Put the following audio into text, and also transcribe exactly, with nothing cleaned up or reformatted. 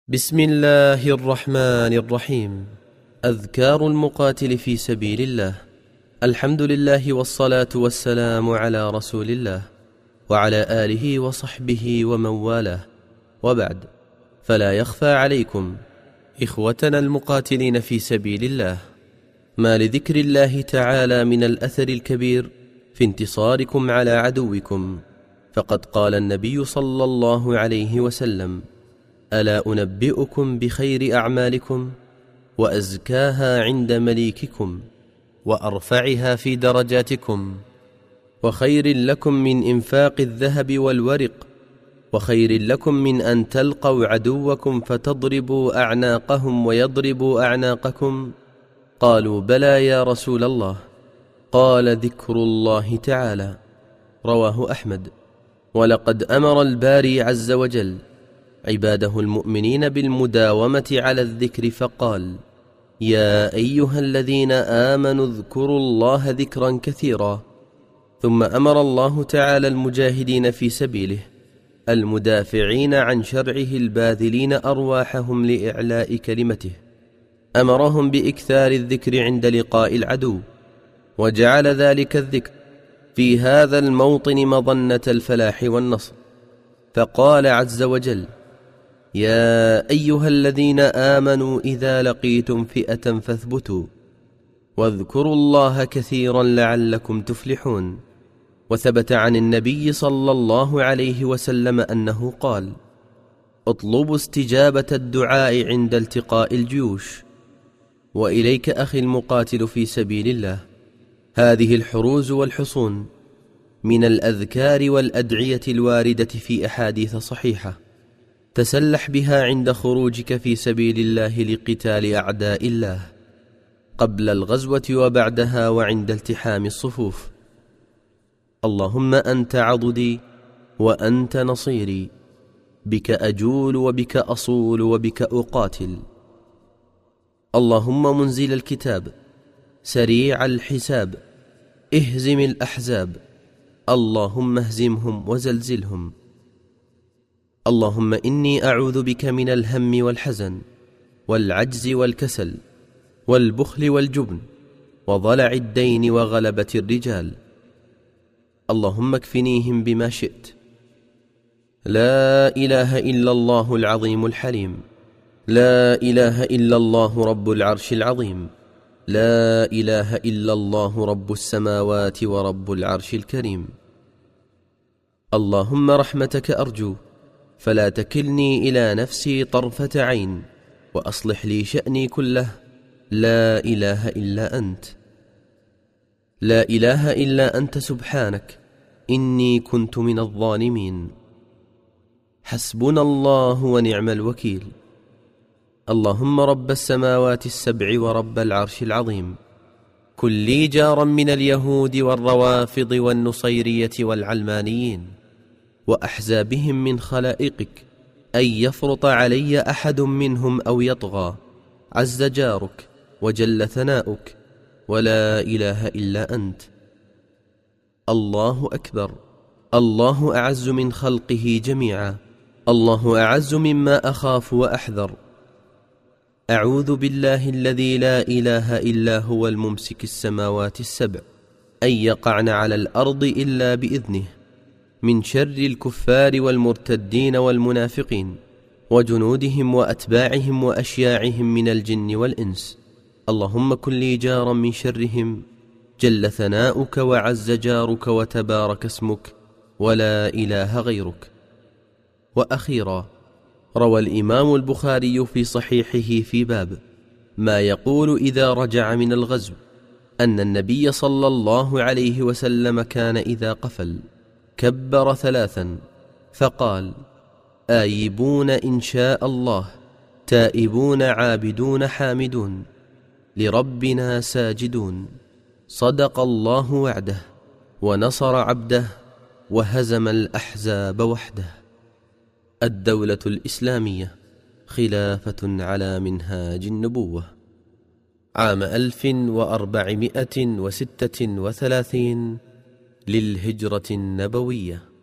بسم الله الرحمن الرحيم. أذكار المقاتل في سبيل الله. الحمد لله والصلاة والسلام على رسول الله وعلى آله وصحبه ومن والاه، وبعد، فلا يخفى عليكم إخوتنا المقاتلين في سبيل الله ما لذكر الله تعالى من الأثر الكبير في انتصاركم على عدوكم، فقد قال النبي صلى الله عليه وسلم: ألا أنبئكم بخير أعمالكم وأزكاها عند مليككم وأرفعها في درجاتكم، وخير لكم من إنفاق الذهب والورق، وخير لكم من أن تلقوا عدوكم فتضربوا أعناقهم ويضربوا أعناقكم؟ قالوا: بلى يا رسول الله. قال: ذكر الله تعالى. رواه أحمد. ولقد أمر الباري عز وجل عباده المؤمنين بالمداومة على الذكر فقال: يا أيها الذين آمنوا اذكروا الله ذكرا كثيرا. ثم أمر الله تعالى المجاهدين في سبيله المدافعين عن شرعه الباذلين أرواحهم لإعلاء كلمته، أمرهم بإكثار الذكر عند لقاء العدو، وجعل ذلك الذكر في هذا الموطن مظنة الفلاح والنصر، فقال عز وجل: يا أيها الذين آمنوا إذا لقيتم فئة فاثبتوا واذكروا الله كثيرا لعلكم تفلحون. وثبت عن النبي صلى الله عليه وسلم أنه قال: اطلبوا استجابة الدعاء عند التقاء الجيوش. وإليك أخي المقاتل في سبيل الله، هذه الحروز والحصون من الأذكار والأدعية الواردة في أحاديث صحيحة، تسلح بها عند خروجك في سبيل الله لقتال أعداء الله، قبل الغزوة وبعدها وعند التحام الصفوف. اللهم أنت عضدي وأنت نصيري، بك أجول وبك أصول وبك أقاتل. اللهم منزل الكتاب سريع الحساب، اهزم الأحزاب، اللهم اهزمهم وزلزلهم. اللهم إني أعوذ بك من الهم والحزن والعجز والكسل والبخل والجبن وضلع الدين وغلبة الرجال. اللهم اكفنيهم بما شئت. لا إله إلا الله العظيم الحليم، لا إله إلا الله رب العرش العظيم، لا إله إلا الله رب السماوات ورب العرش الكريم. اللهم رحمتك أرجو، فلا تكلني إلى نفسي طرفة عين، وأصلح لي شأني كله، لا إله إلا أنت. لا إله إلا أنت سبحانك إني كنت من الظالمين. حسبنا الله ونعم الوكيل. اللهم رب السماوات السبع ورب العرش العظيم، كن لي جارا من اليهود والروافض والنصيرية والعلمانيين وأحزابهم من خلائقك، أن يفرط علي أحد منهم أو يطغى، عز جارك وجل ثناؤك، ولا إله إلا أنت. الله أكبر. الله أعز من خلقه جميعا، الله أعز مما أخاف وأحذر. أعوذ بالله الذي لا إله إلا هو الممسك السماوات السبع أن يقعن على الأرض إلا بإذنه، من شر الكفار والمرتدين والمنافقين وجنودهم وأتباعهم وأشياعهم من الجن والإنس. اللهم كن لي جارا من شرهم، جل ثناؤك وعز جارك وتبارك اسمك، ولا إله غيرك. وأخيرا، روى الإمام البخاري في صحيحه في باب ما يقول إذا رجع من الغزو أن النبي صلى الله عليه وسلم كان إذا قفل كبر ثلاثا فقال: آيبون إن شاء الله، تائبون عابدون حامدون، لربنا ساجدون، صدق الله وعده ونصر عبده وهزم الأحزاب وحده. الدولة الإسلامية، خلافة على منهاج النبوة، عام ألف وأربعمائة وستة وثلاثين للهجرة النبوية.